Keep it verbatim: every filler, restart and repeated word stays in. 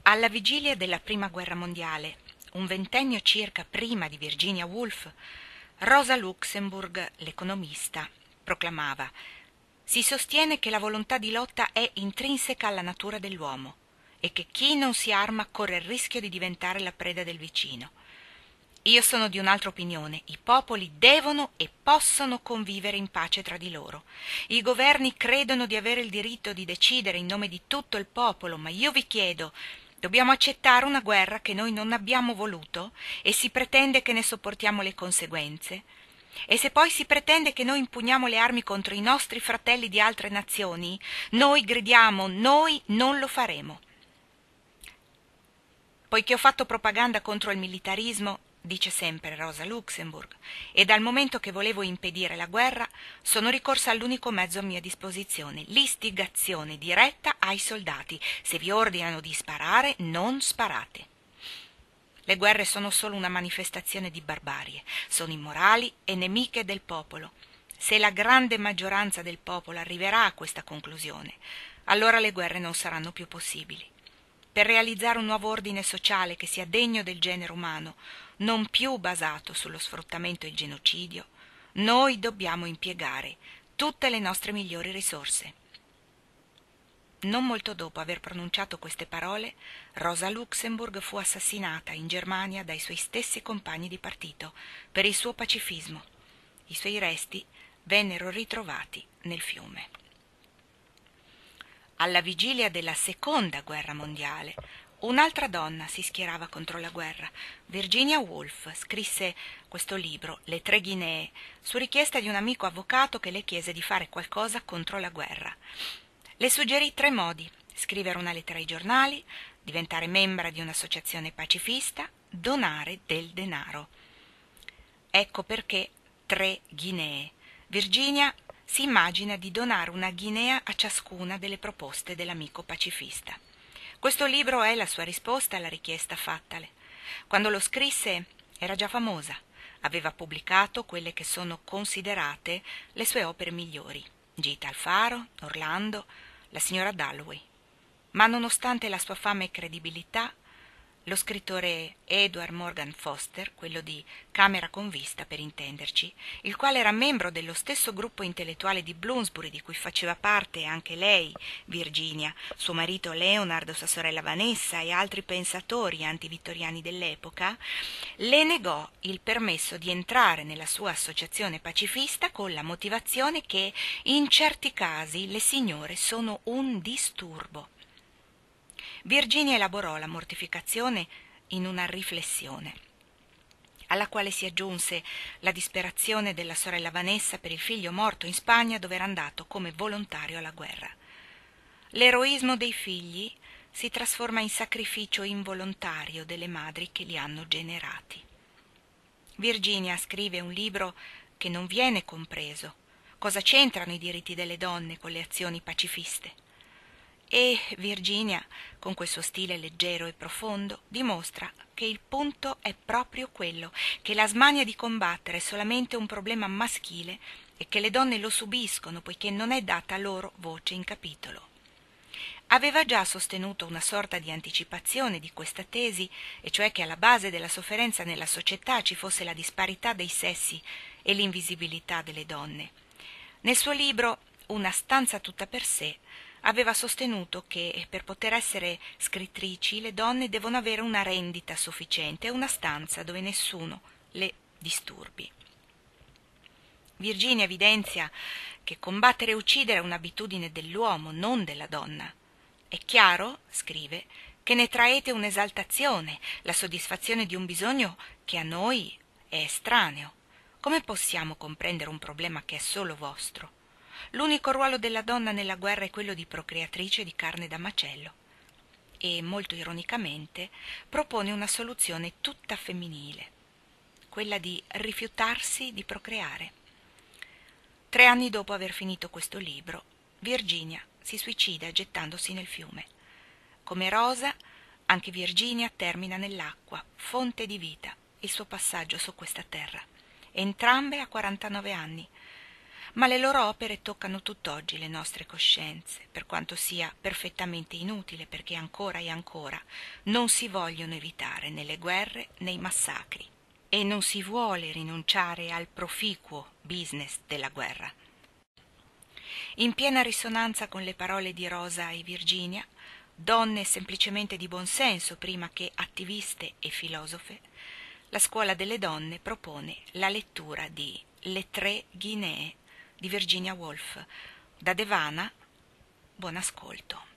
Alla vigilia della Prima Guerra Mondiale, un ventennio circa prima di Virginia Woolf, Rosa Luxemburg, l'economista, proclamava: «Si sostiene che la volontà di lotta è intrinseca alla natura dell'uomo e che chi non si arma corre il rischio di diventare la preda del vicino. Io sono di un'altra opinione. I popoli devono e possono convivere in pace tra di loro. I governi credono di avere il diritto di decidere in nome di tutto il popolo, ma io vi chiedo: dobbiamo accettare una guerra che noi non abbiamo voluto e si pretende che ne sopportiamo le conseguenze? E se poi si pretende che noi impugniamo le armi contro i nostri fratelli di altre nazioni, noi gridiamo: noi non lo faremo». Poiché ho fatto propaganda contro il militarismo, dice sempre Rosa Luxemburg, e dal momento che volevo impedire la guerra, sono ricorsa all'unico mezzo a mia disposizione: l'istigazione diretta ai soldati. Se vi ordinano di sparare, non sparate. Le guerre sono solo una manifestazione di barbarie, sono immorali e nemiche del popolo. Se la grande maggioranza del popolo arriverà a questa conclusione, allora le guerre non saranno più possibili. Per realizzare un nuovo ordine sociale che sia degno del genere umano, non più basato sullo sfruttamento e il genocidio, noi dobbiamo impiegare tutte le nostre migliori risorse. Non molto dopo aver pronunciato queste parole, Rosa Luxemburg fu assassinata in Germania dai suoi stessi compagni di partito per il suo pacifismo. I suoi resti vennero ritrovati nel fiume. Alla vigilia della Seconda Guerra Mondiale, un'altra donna si schierava contro la guerra. Virginia Woolf scrisse questo libro, Le tre Guinee, su richiesta di un amico avvocato che le chiese di fare qualcosa contro la guerra. Le suggerì tre modi: scrivere una lettera ai giornali, diventare membra di un'associazione pacifista, donare del denaro. Ecco perché tre Guinee. Virginia si immagina di donare una guinea a ciascuna delle proposte dell'amico pacifista. Questo libro è la sua risposta alla richiesta fattale. Quando lo scrisse era già famosa, aveva pubblicato quelle che sono considerate le sue opere migliori: Gita al faro, Orlando, La signora Dalloway. Ma nonostante la sua fama e credibilità, lo scrittore Edward Morgan Foster, quello di Camera con vista per intenderci, il quale era membro dello stesso gruppo intellettuale di Bloomsbury di cui faceva parte anche lei, Virginia, suo marito Leonard, sua sorella Vanessa e altri pensatori antivittoriani dell'epoca, le negò il permesso di entrare nella sua associazione pacifista con la motivazione che in certi casi le signore sono un disturbo. Virginia elaborò la mortificazione in una riflessione, alla quale si aggiunse la disperazione della sorella Vanessa per il figlio morto in Spagna, dove era andato come volontario alla guerra. L'eroismo dei figli si trasforma in sacrificio involontario delle madri che li hanno generati. Virginia scrive un libro che non viene compreso. Cosa c'entrano i diritti delle donne con le azioni pacifiste? E Virginia, con quel suo stile leggero e profondo, dimostra che il punto è proprio quello, che la smania di combattere è solamente un problema maschile e che le donne lo subiscono poiché non è data loro voce in capitolo. Aveva già sostenuto una sorta di anticipazione di questa tesi, e cioè che alla base della sofferenza nella società ci fosse la disparità dei sessi e l'invisibilità delle donne. Nel suo libro Una stanza tutta per sé aveva sostenuto che per poter essere scrittrici le donne devono avere una rendita sufficiente e una stanza dove nessuno le disturbi. Virginia evidenzia che combattere e uccidere è un'abitudine dell'uomo, non della donna. È chiaro, scrive, che ne traete un'esaltazione, la soddisfazione di un bisogno che a noi è estraneo. Come possiamo comprendere un problema che è solo vostro? L'unico ruolo della donna nella guerra è quello di procreatrice di carne da macello. E, molto ironicamente, propone una soluzione tutta femminile, quella di rifiutarsi di procreare. Tre anni dopo aver finito questo libro, Virginia si suicida gettandosi nel fiume. Come Rosa, anche Virginia termina nell'acqua, fonte di vita, il suo passaggio su questa terra. Entrambe a quarantanove anni. ma le loro opere toccano tutt'oggi le nostre coscienze, per quanto sia perfettamente inutile, perché ancora e ancora non si vogliono evitare né le guerre né i massacri e non si vuole rinunciare al proficuo business della guerra. In piena risonanza con le parole di Rosa e Virginia, donne semplicemente di buon senso prima che attiviste e filosofe, la Scuola delle Donne propone la lettura di Le tre Guinee di Virginia Woolf. Da Devana, buon ascolto.